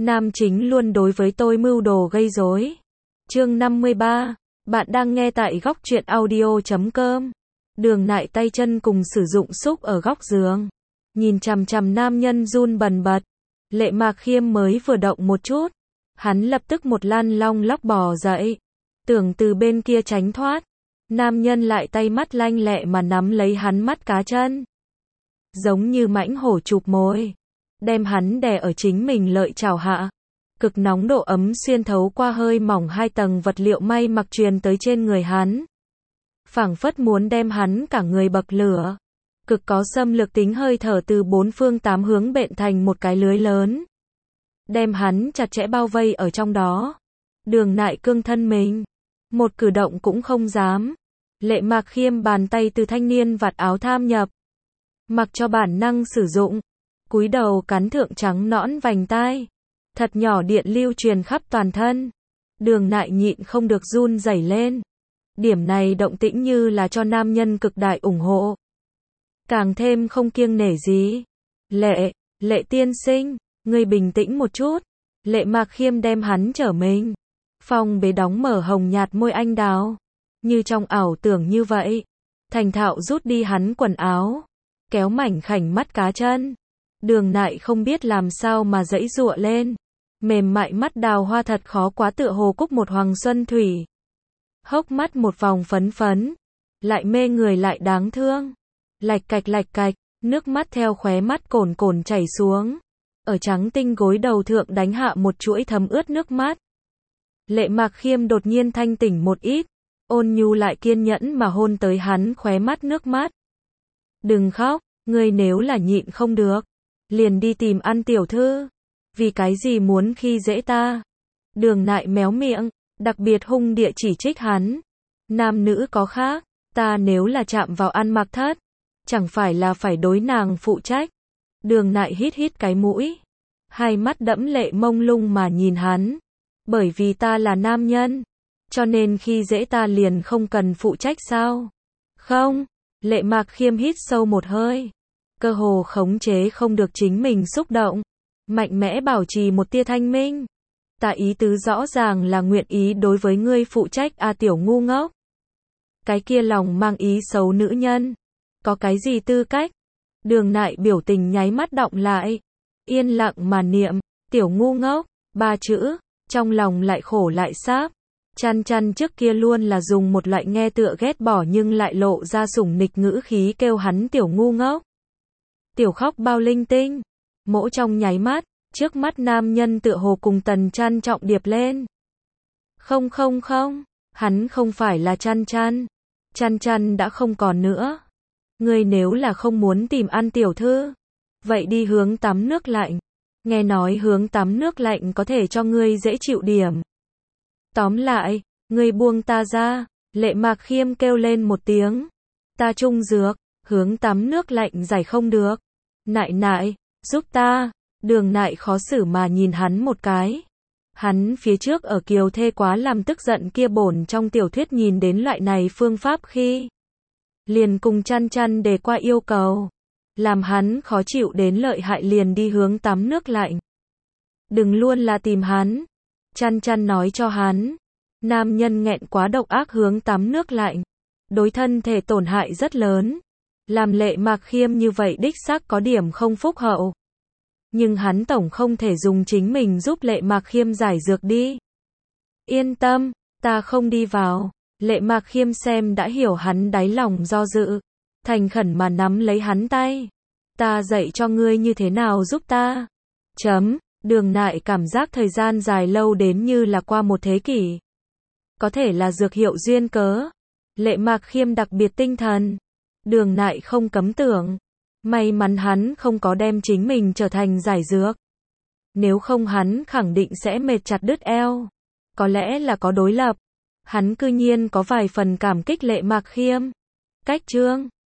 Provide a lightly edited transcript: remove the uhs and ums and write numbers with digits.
Nam chính luôn đối với tôi mưu đồ gây rối. Chương 53. Bạn đang nghe tại góc truyện audio.com. Đường Nại tay chân cùng sử dụng xúc ở góc giường. Nhìn chằm chằm nam nhân run bần bật. Lệ Mạc Khiêm mới vừa động một chút. Hắn lập tức một lăn long lóc bò dậy. Tưởng từ bên kia tránh thoát. Nam nhân lại tay mắt lanh lẹ mà nắm lấy hắn mắt cá chân. Giống như mãnh hổ chụp mồi. Đem hắn đè ở chính mình lợi chảo hạ. Cực nóng độ ấm xuyên thấu qua hơi mỏng 2 tầng vật liệu may mặc truyền tới trên người hắn. Phảng phất muốn đem hắn cả người bậc lửa. Cực có xâm lược tính hơi thở từ 4 phương 8 hướng bện thành một cái lưới lớn. Đem hắn chặt chẽ bao vây ở trong đó. Đường Nại cương thân mình. Một cử động cũng không dám. Lệ Mạc Khiêm bàn tay từ thanh niên vạt áo tham nhập. Mặc cho bản năng sử dụng. Cúi đầu cắn thượng trắng nõn vành tai. Thật nhỏ điện lưu truyền khắp toàn thân. Đường Nại nhịn không được run rẩy lên. Điểm này động tĩnh như là cho nam nhân cực đại ủng hộ. Càng thêm không kiêng nể gì. Lệ tiên sinh, ngươi bình tĩnh một chút. Lệ Mạc Khiêm đem hắn trở mình. Phong bế đóng mở hồng nhạt môi anh đào. Như trong ảo tưởng như vậy. Thành thạo rút đi hắn quần áo. Kéo mảnh khảnh mắt cá chân. Đường Nại không biết làm sao mà giãy giụa lên. Mềm mại mắt đào hoa thật khó quá, tựa hồ cúc một hoàng xuân thủy. Hốc mắt một vòng phấn phấn. Lại mê người lại đáng thương. Lạch cạch, nước mắt theo khóe mắt cồn cồn chảy xuống. Ở trắng tinh gối đầu thượng đánh hạ một chuỗi thấm ướt nước mắt. Lệ Mạc Khiêm đột nhiên thanh tỉnh một ít. Ôn nhu lại kiên nhẫn mà hôn tới hắn khóe mắt nước mắt. Đừng khóc, ngươi nếu là nhịn không được. Liền đi tìm An tiểu thư. Vì cái gì muốn khi dễ ta? Đường Nại méo miệng, đặc biệt hung địa chỉ trích hắn. Nam nữ có khác, ta nếu là chạm vào An Mặc Thất, chẳng phải là phải đối nàng phụ trách. Đường Nại hít cái mũi. Hai mắt đẫm lệ mông lung mà nhìn hắn. Bởi vì ta là nam nhân, cho nên khi dễ ta liền không cần phụ trách sao? Không, Lệ Mạc Khiêm hít sâu một hơi. Cơ hồ khống chế không được chính mình xúc động. Mạnh mẽ bảo trì một tia thanh minh. Ta ý tứ rõ ràng là nguyện ý đối với ngươi phụ trách tiểu ngu ngốc. Cái kia lòng mang ý xấu nữ nhân. Có cái gì tư cách? Đường Nại biểu tình nháy mắt đọng lại. Yên lặng mà niệm, tiểu ngu ngốc, 3 chữ, trong lòng lại khổ lại sáp. Chăn trước kia luôn là dùng một loại nghe tựa ghét bỏ nhưng lại lộ ra sủng nịch ngữ khí kêu hắn tiểu ngu ngốc. Tiểu khóc bao linh tinh. Mỗ trong nháy mắt, trước mắt nam nhân tựa hồ cùng Tần Chăn trọng điệp lên. Không, hắn không phải là Chăn đã không còn nữa. Ngươi nếu là không muốn tìm An tiểu thư, vậy đi hướng tắm nước lạnh. Nghe nói hướng tắm nước lạnh có thể cho ngươi dễ chịu điểm. Tóm lại, ngươi buông ta ra. Lệ Mạc Khiêm kêu lên một tiếng. Ta trung dược, hướng tắm nước lạnh giải không được. Nại, giúp ta. Đường Nại khó xử mà nhìn hắn một cái. Hắn phía trước ở Kiều Thê quá làm tức giận kia bổn trong tiểu thuyết nhìn đến loại này phương pháp khi liền cùng Chăn đề qua yêu cầu. Làm hắn khó chịu đến lợi hại liền đi hướng tắm nước lạnh. Đừng luôn là tìm hắn. Chăn nói cho hắn. Nam nhân nghẹn quá độc ác hướng tắm nước lạnh. Đối thân thể tổn hại rất lớn. Làm Lệ Mạc Khiêm như vậy đích xác có điểm không phúc hậu. Nhưng hắn tổng không thể dùng chính mình giúp Lệ Mạc Khiêm giải dược đi. Yên tâm, ta không đi vào. Lệ Mạc Khiêm xem đã hiểu hắn đáy lòng do dự. Thành khẩn mà nắm lấy hắn tay. Ta dạy cho ngươi như thế nào giúp ta. Đường Nại cảm giác thời gian dài lâu đến như là qua một thế kỷ. Có thể là dược hiệu duyên cớ. Lệ Mạc Khiêm đặc biệt tinh thần. Đường Nại không cấm tưởng. May mắn hắn không có đem chính mình trở thành giải dược. Nếu không hắn khẳng định sẽ mệt chặt đứt eo. Có lẽ là có đối lập. Hắn cư nhiên có vài phần cảm kích Lệ Mạc Khiêm. Cách chương